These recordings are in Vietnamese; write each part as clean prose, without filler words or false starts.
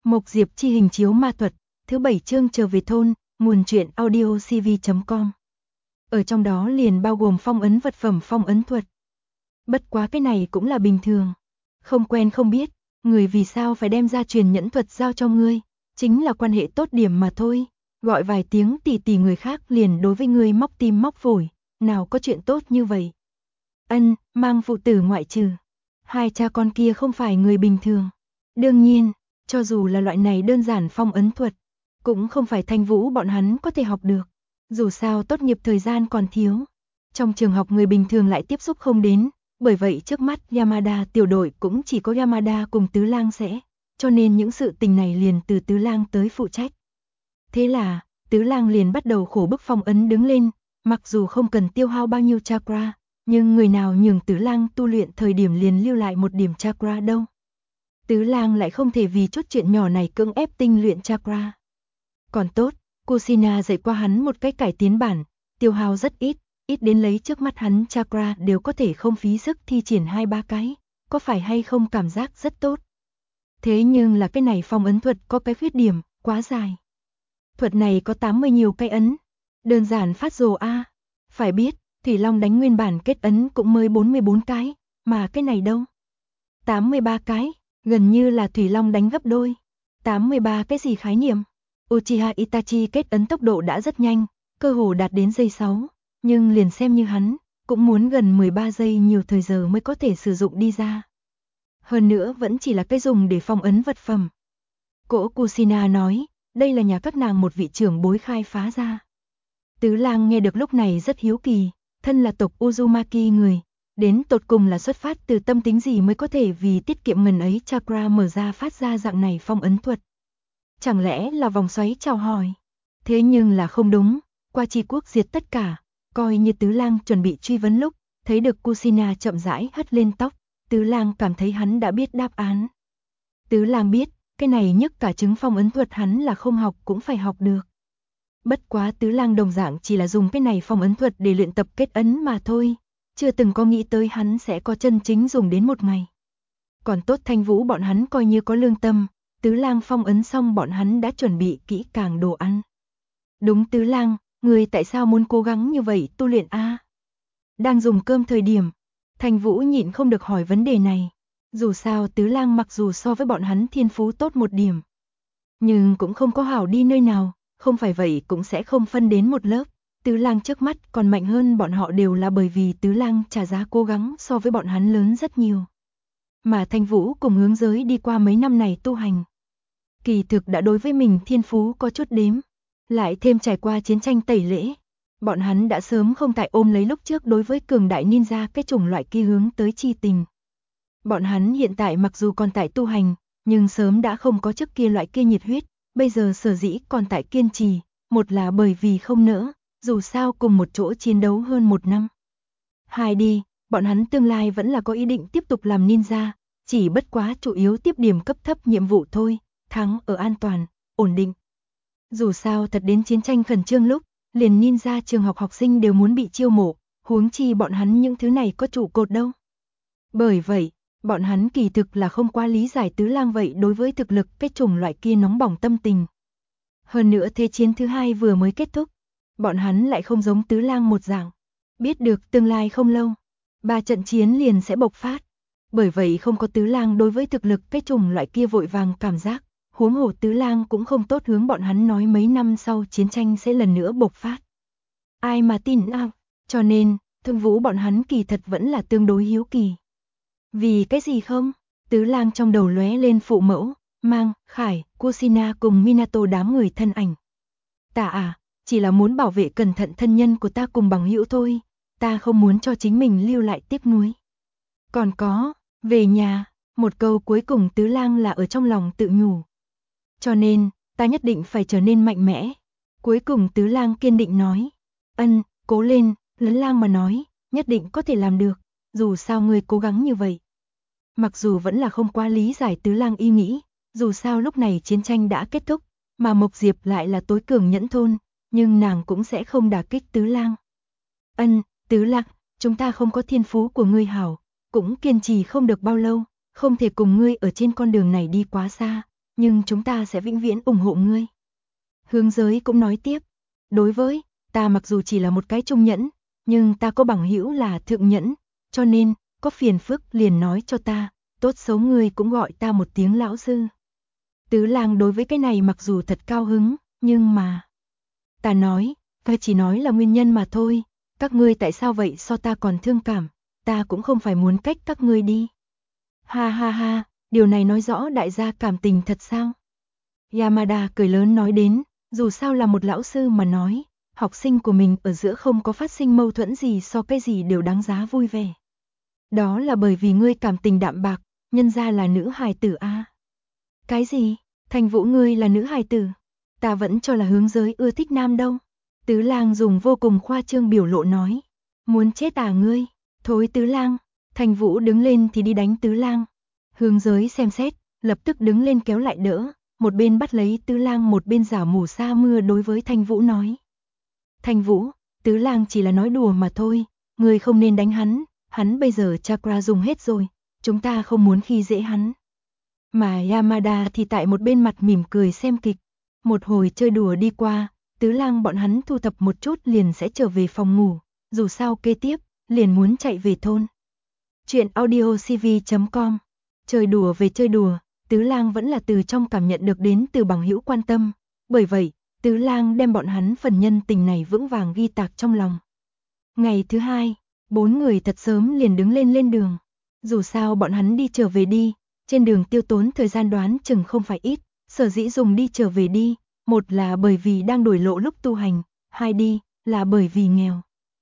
Mộc Diệp chi hình chiếu ma thuật, thứ 7 chương trở về thôn, nguồn truyện audio cv.com. Ở trong đó liền bao gồm phong ấn vật phẩm phong ấn thuật. Bất quá cái này cũng là bình thường. Không quen không biết, người vì sao phải đem ra truyền nhẫn thuật giao cho ngươi, chính là quan hệ tốt điểm mà thôi. Gọi vài tiếng tỷ tỷ người khác liền đối với ngươi móc tim móc phổi, nào có chuyện tốt như vậy. Ân, mang phụ tử ngoại trừ. Hai cha con kia không phải người bình thường. Đương nhiên, cho dù là loại này đơn giản phong ấn thuật, cũng không phải Thanh Vũ bọn hắn có thể học được. Dù sao tốt nghiệp thời gian còn thiếu. Trong trường học người bình thường lại tiếp xúc không đến, bởi vậy trước mắt Yamada tiểu đội cũng chỉ có Yamada cùng Tứ Lang sẽ, cho nên những sự tình này liền từ Tứ Lang tới phụ trách. Thế là, Tứ Lang liền bắt đầu khổ bức phong ấn đứng lên, mặc dù không cần tiêu hao bao nhiêu chakra, nhưng người nào nhường Tứ Lang tu luyện thời điểm liền lưu lại một điểm chakra đâu. Tứ Lang lại không thể vì chút chuyện nhỏ này cưỡng ép tinh luyện chakra. Còn tốt, Kusina dạy qua hắn một cách cải tiến bản, tiêu hao rất ít, ít đến lấy trước mắt hắn chakra đều có thể không phí sức thi triển 2-3 cái, có phải hay không cảm giác rất tốt. Thế nhưng là cái này phong ấn thuật có cái khuyết điểm, quá dài. Thuật này có 80 nhiều cái ấn, đơn giản phát rồ a. Phải biết, Thủy Long đánh nguyên bản kết ấn cũng mới 44 cái, mà cái này đâu? 83 cái, gần như là Thủy Long đánh gấp đôi. 83 cái gì khái niệm? Uchiha Itachi kết ấn tốc độ đã rất nhanh, cơ hồ đạt đến giây 6, nhưng liền xem như hắn, cũng muốn gần 13 giây nhiều thời giờ mới có thể sử dụng đi ra. Hơn nữa vẫn chỉ là cái dùng để phong ấn vật phẩm. Cỗ Kusina nói, đây là nhà các nàng một vị trưởng bối khai phá ra. Tứ Lang nghe được lúc này rất hiếu kỳ, thân là tộc Uzumaki người, đến tột cùng là xuất phát từ tâm tính gì mới có thể vì tiết kiệm ngần ấy chakra mở ra phát ra dạng này phong ấn thuật. Chẳng lẽ là vòng xoáy chào hỏi? Thế nhưng là không đúng, qua chi quốc diệt tất cả, coi như Tứ Lang chuẩn bị truy vấn lúc, thấy được Kusina chậm rãi hất lên tóc, Tứ Lang cảm thấy hắn đã biết đáp án. Tứ Lang biết, cái này nhức cả trứng phong ấn thuật hắn là không học cũng phải học được. Bất quá Tứ Lang đồng dạng chỉ là dùng cái này phong ấn thuật để luyện tập kết ấn mà thôi, chưa từng có nghĩ tới hắn sẽ có chân chính dùng đến một ngày. Còn tốt Thanh Vũ bọn hắn coi như có lương tâm, Tứ Lang phong ấn xong bọn hắn đã chuẩn bị kỹ càng đồ ăn. Đúng Tứ Lang, người tại sao muốn cố gắng như vậy tu luyện a? Đang dùng cơm thời điểm, Thanh Vũ nhịn không được hỏi vấn đề này. Dù sao Tứ Lang mặc dù so với bọn hắn thiên phú tốt một điểm, nhưng cũng không có hảo đi nơi nào, không phải vậy cũng sẽ không phân đến một lớp. Tứ Lang trước mắt còn mạnh hơn bọn họ đều là bởi vì Tứ Lang trả giá cố gắng so với bọn hắn lớn rất nhiều. Mà Thanh Vũ cùng hướng giới đi qua mấy năm này tu hành, kỳ thực đã đối với mình thiên phú có chút đếm, lại thêm trải qua chiến tranh tẩy lễ, bọn hắn đã sớm không tại ôm lấy lúc trước đối với cường đại ninja cái chủng loại kia hướng tới chi tình. Bọn hắn hiện tại mặc dù còn tại tu hành, nhưng sớm đã không có trước kia loại kia nhiệt huyết, bây giờ sở dĩ còn tại kiên trì, một là bởi vì không nỡ, dù sao cùng một chỗ chiến đấu hơn 1 năm. Hai đi, bọn hắn tương lai vẫn là có ý định tiếp tục làm ninja, chỉ bất quá chủ yếu tiếp điểm cấp thấp nhiệm vụ thôi, thắng ở an toàn, ổn định. Dù sao thật đến chiến tranh khẩn trương lúc, liền ninja trường học học sinh đều muốn bị chiêu mộ, huống chi bọn hắn những thứ này có trụ cột đâu. Bởi vậy, bọn hắn kỳ thực là không quá lý giải Tứ Lang vậy đối với thực lực cái chủng loại kia nóng bỏng tâm tình. Hơn nữa thế chiến thứ 2 vừa mới kết thúc, bọn hắn lại không giống Tứ Lang một dạng, biết được tương lai không lâu, 3 trận chiến liền sẽ bộc phát. Bởi vậy không có Tứ Lang đối với thực lực cái chủng loại kia vội vàng cảm giác, huống hồ Tứ Lang cũng không tốt hướng bọn hắn nói mấy năm sau chiến tranh sẽ lần nữa bộc phát. Ai mà tin à, cho nên, Thương Vũ bọn hắn kỳ thật vẫn là tương đối hiếu kỳ. Vì cái gì không? Tứ Lang trong đầu lóe lên phụ mẫu, Mang, Khải, Kusina cùng Minato đám người thân ảnh. Ta à, chỉ là muốn bảo vệ cẩn thận thân nhân của ta cùng bằng hữu thôi, ta không muốn cho chính mình lưu lại tiếc nuối. Còn có, về nhà, một câu cuối cùng Tứ Lang là ở trong lòng tự nhủ. Cho nên, ta nhất định phải trở nên mạnh mẽ. Cuối cùng Tứ Lang kiên định nói, Ân, cố lên, Lấn Lang mà nói, nhất định có thể làm được, dù sao ngươi cố gắng như vậy. Mặc dù vẫn là không quá lý giải Tứ Lang ý nghĩ, dù sao lúc này chiến tranh đã kết thúc, mà Mộc Diệp lại là tối cường nhẫn thôn, nhưng nàng cũng sẽ không đả kích Tứ Lang. Ân, Tứ Lang, chúng ta không có thiên phú của ngươi hảo, cũng kiên trì không được bao lâu, không thể cùng ngươi ở trên con đường này đi quá xa, nhưng chúng ta sẽ vĩnh viễn ủng hộ ngươi. Hướng Giới cũng nói tiếp, đối với ta mặc dù chỉ là một cái trung nhẫn, nhưng ta có bằng hữu là thượng nhẫn, cho nên, có phiền phức liền nói cho ta, tốt xấu ngươi cũng gọi ta một tiếng lão sư. Tứ Lang đối với cái này mặc dù thật cao hứng, nhưng mà... Ta nói, ta chỉ nói là nguyên nhân mà thôi, các ngươi tại sao vậy so ta còn thương cảm, ta cũng không phải muốn cách các ngươi đi. Ha ha ha, điều này nói rõ đại gia cảm tình thật sao? Yamada cười lớn nói đến, dù sao là một lão sư mà nói, học sinh của mình ở giữa không có phát sinh mâu thuẫn gì so cái gì đều đáng giá vui vẻ. Đó là bởi vì ngươi cảm tình đạm bạc, nhân ra là nữ hài tử a. Cái gì? Thành Vũ ngươi là nữ hài tử? Ta vẫn cho là Hướng Giới ưa thích nam đâu. Tứ Lang dùng vô cùng khoa trương biểu lộ nói. Muốn chết à ngươi? Thối Tứ Lang. Thành Vũ đứng lên thì đi đánh Tứ Lang. Hướng Giới xem xét, lập tức đứng lên kéo lại đỡ, một bên bắt lấy Tứ Lang một bên giả mù sa mưa đối với Thành Vũ nói. Thành Vũ, Tứ Lang chỉ là nói đùa mà thôi, ngươi không nên đánh hắn bây giờ chakra dùng hết rồi, chúng ta không muốn khi dễ hắn. Mà Yamada thì tại một bên mặt mỉm cười xem kịch, một hồi chơi đùa đi qua, Tứ Lang bọn hắn thu thập một chút liền sẽ trở về phòng ngủ, dù sao kế tiếp, liền muốn chạy về thôn. Chuyện audiocv.com. Chơi đùa về chơi đùa, Tứ Lang vẫn là từ trong cảm nhận được đến từ bằng hữu quan tâm, bởi vậy, Tứ Lang đem bọn hắn phần nhân tình này vững vàng ghi tạc trong lòng. Ngày thứ hai, 4 người thật sớm liền đứng lên đường. Dù sao bọn hắn đi trở về đi, trên đường tiêu tốn thời gian đoán chừng không phải ít, sở dĩ dùng đi trở về đi, một là bởi vì đang đổi lộ lúc tu hành, hai đi là bởi vì nghèo.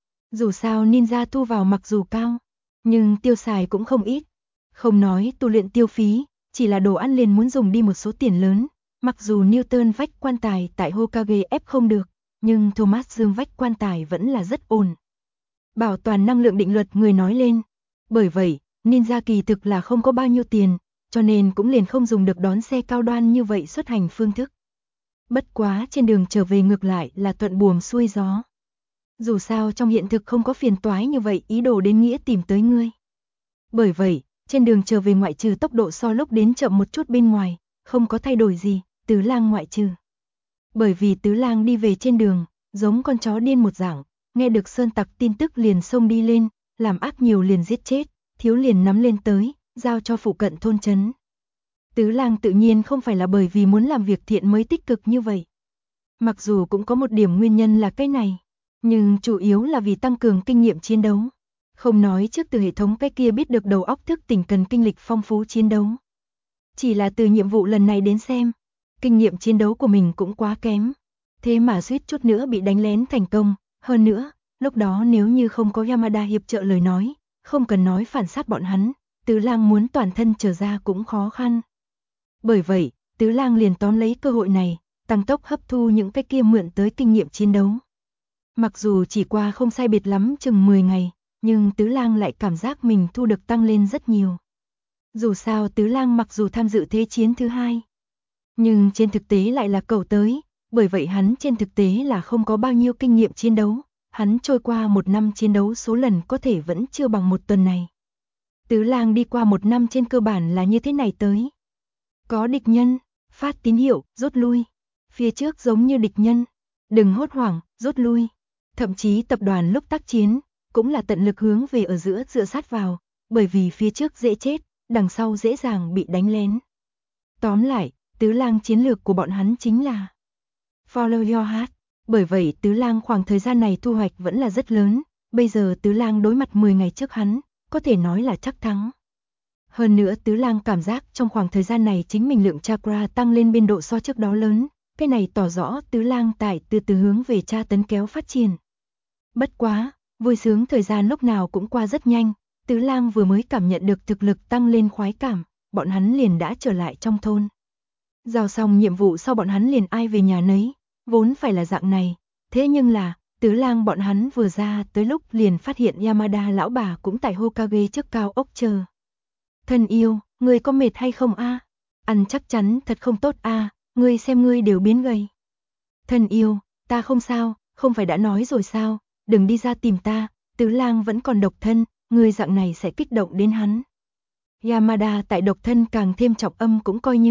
Dù sao ninja thu vào mặc dù cao, nhưng tiêu xài cũng không ít. Không nói tu luyện tiêu phí, chỉ là đồ ăn liền muốn dùng đi một số tiền lớn. Mặc dù Newton vách quan tài tại Hokage ép không được, nhưng Thomas Dương vách quan tài vẫn là rất ổn. Bảo toàn năng lượng định luật người nói lên. Bởi vậy, ninja kỳ thực là không có bao nhiêu tiền, cho nên cũng liền không dùng được đón xe cao đoan như vậy xuất hành phương thức. Bất quá trên đường trở về ngược lại là thuận buồm xuôi gió. Dù sao trong hiện thực không có phiền toái như vậy ý đồ đến nghĩa tìm tới ngươi. Bởi vậy, trên đường trở về ngoại trừ tốc độ so lúc đến chậm một chút bên ngoài, không có thay đổi gì, Tứ Lang ngoại trừ. Bởi vì Tứ Lang đi về trên đường, giống con chó điên một dạng, nghe được sơn tặc tin tức liền xông đi lên, làm ác nhiều liền giết chết, thiếu liền nắm lên tới, giao cho phụ cận thôn trấn. Tứ Lang tự nhiên không phải là bởi vì muốn làm việc thiện mới tích cực như vậy. Mặc dù cũng có một điểm nguyên nhân là cái này, nhưng chủ yếu là vì tăng cường kinh nghiệm chiến đấu. Không nói trước từ hệ thống cái kia biết được đầu óc thức tỉnh cần kinh lịch phong phú chiến đấu. Chỉ là từ nhiệm vụ lần này đến xem, kinh nghiệm chiến đấu của mình cũng quá kém. Thế mà suýt chút nữa bị đánh lén thành công, hơn nữa, lúc đó nếu như không có Yamada hiệp trợ lời nói, không cần nói phản sát bọn hắn, Tứ Lang muốn toàn thân trở ra cũng khó khăn. Bởi vậy, Tứ Lang liền tóm lấy cơ hội này, tăng tốc hấp thu những cái kia mượn tới kinh nghiệm chiến đấu. Mặc dù chỉ qua không sai biệt lắm chừng 10 ngày, nhưng Tứ Lang lại cảm giác mình thu được tăng lên rất nhiều. Dù sao Tứ Lang mặc dù tham dự thế chiến thứ hai, nhưng trên thực tế lại là cẩu tới, bởi vậy hắn trên thực tế là không có bao nhiêu kinh nghiệm chiến đấu, hắn trôi qua một năm chiến đấu số lần có thể vẫn chưa bằng một tuần này. Tứ Lang đi qua một năm trên cơ bản là như thế này tới. Có địch nhân, phát tín hiệu, rút lui. Phía trước giống như địch nhân, đừng hốt hoảng, rút lui. Thậm chí tập đoàn lúc tác chiến, cũng là tận lực hướng về ở giữa dựa sát vào, bởi vì phía trước dễ chết, đằng sau dễ dàng bị đánh lén. Tóm lại, Tứ Lang chiến lược của bọn hắn chính là Follow your heart. Bởi vậy Tứ Lang khoảng thời gian này thu hoạch vẫn là rất lớn, bây giờ Tứ Lang đối mặt 10 ngày trước hắn, có thể nói là chắc thắng. Hơn nữa Tứ Lang cảm giác trong khoảng thời gian này chính mình lượng chakra tăng lên biên độ so trước đó lớn, cái này tỏ rõ Tứ Lang tại từ từ hướng về tra tấn kéo phát triển. Bất quá, vui sướng thời gian lúc nào cũng qua rất nhanh, Tứ Lang vừa mới cảm nhận được thực lực tăng lên khoái cảm, bọn hắn liền đã trở lại trong thôn. Giao xong nhiệm vụ sau bọn hắn liền ai về nhà nấy, vốn phải là dạng này, thế nhưng là, Tứ Lang bọn hắn vừa ra tới lúc liền phát hiện Yamada lão bà cũng tại Hokage trước cao ốc chờ. Thân yêu, ngươi có mệt hay không a? Ăn chắc chắn thật không tốt a, ngươi xem ngươi đều biến gầy. Thân yêu, ta không sao, không phải đã nói rồi sao, đừng đi ra tìm ta, Tứ Lang vẫn còn độc thân, ngươi dạng này sẽ kích động đến hắn. Yamada tại độc thân càng thêm trọng âm cũng coi như,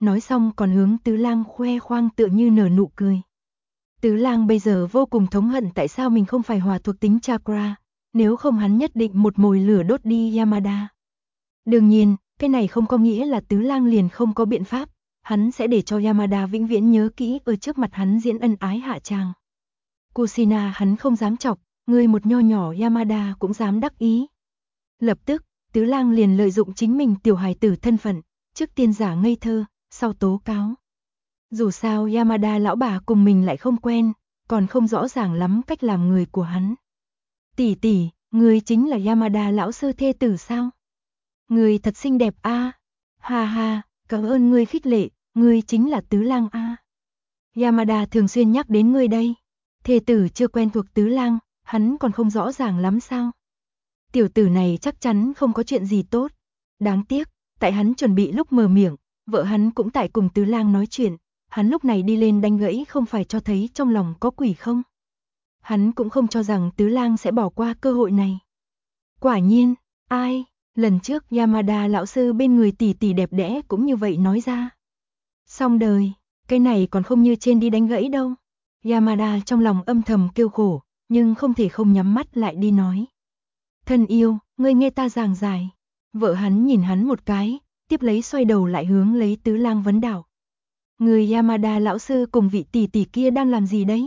nói xong còn hướng Tứ Lang khoe khoang tựa như nở nụ cười. Tứ Lang bây giờ vô cùng thống hận tại sao mình không phải hỏa thuộc tính chakra, nếu không hắn nhất định một mồi lửa đốt đi Yamada. Đương nhiên, cái này không có nghĩa là Tứ Lang liền không có biện pháp, hắn sẽ để cho Yamada vĩnh viễn nhớ kỹ ở trước mặt hắn diễn ân ái hạ tràng. Kushina hắn không dám chọc, người một nho nhỏ Yamada cũng dám đắc ý. Lập tức, Tứ Lang liền lợi dụng chính mình tiểu hài tử thân phận, trước tiên giả ngây thơ, sau tố cáo. Dù sao Yamada lão bà cùng mình lại không quen, còn không rõ ràng lắm cách làm người của hắn. Tỷ tỷ, người chính là Yamada lão sư thê tử sao? Người thật xinh đẹp a. Ha ha, cảm ơn ngươi khích lệ, ngươi chính là Tứ Lang a. Yamada thường xuyên nhắc đến ngươi đây. Thê tử chưa quen thuộc Tứ Lang, hắn còn không rõ ràng lắm sao? Tiểu tử này chắc chắn không có chuyện gì tốt. Đáng tiếc, tại hắn chuẩn bị lúc mở miệng, vợ hắn cũng tại cùng Tứ Lang nói chuyện, hắn lúc này đi lên đánh gãy không phải cho thấy trong lòng có quỷ không? Hắn cũng không cho rằng Tứ Lang sẽ bỏ qua cơ hội này. Quả nhiên, ai, lần trước Yamada lão sư bên người tỷ tỷ đẹp đẽ cũng như vậy nói ra. Xong đời, cái này còn không như trên đi đánh gãy đâu. Yamada trong lòng âm thầm kêu khổ, nhưng không thể không nhắm mắt lại đi nói. Thân yêu, ngươi nghe ta giảng giải. Vợ hắn nhìn hắn một cái, tiếp lấy xoay đầu lại hướng lấy Tứ Lang vấn đạo. Người Yamada lão sư cùng vị tỷ tỷ kia đang làm gì đấy?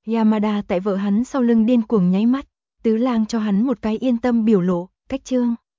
Yamada tại vợ hắn sau lưng điên cuồng nháy mắt, Tứ Lang cho hắn một cái yên tâm biểu lộ, cách trương.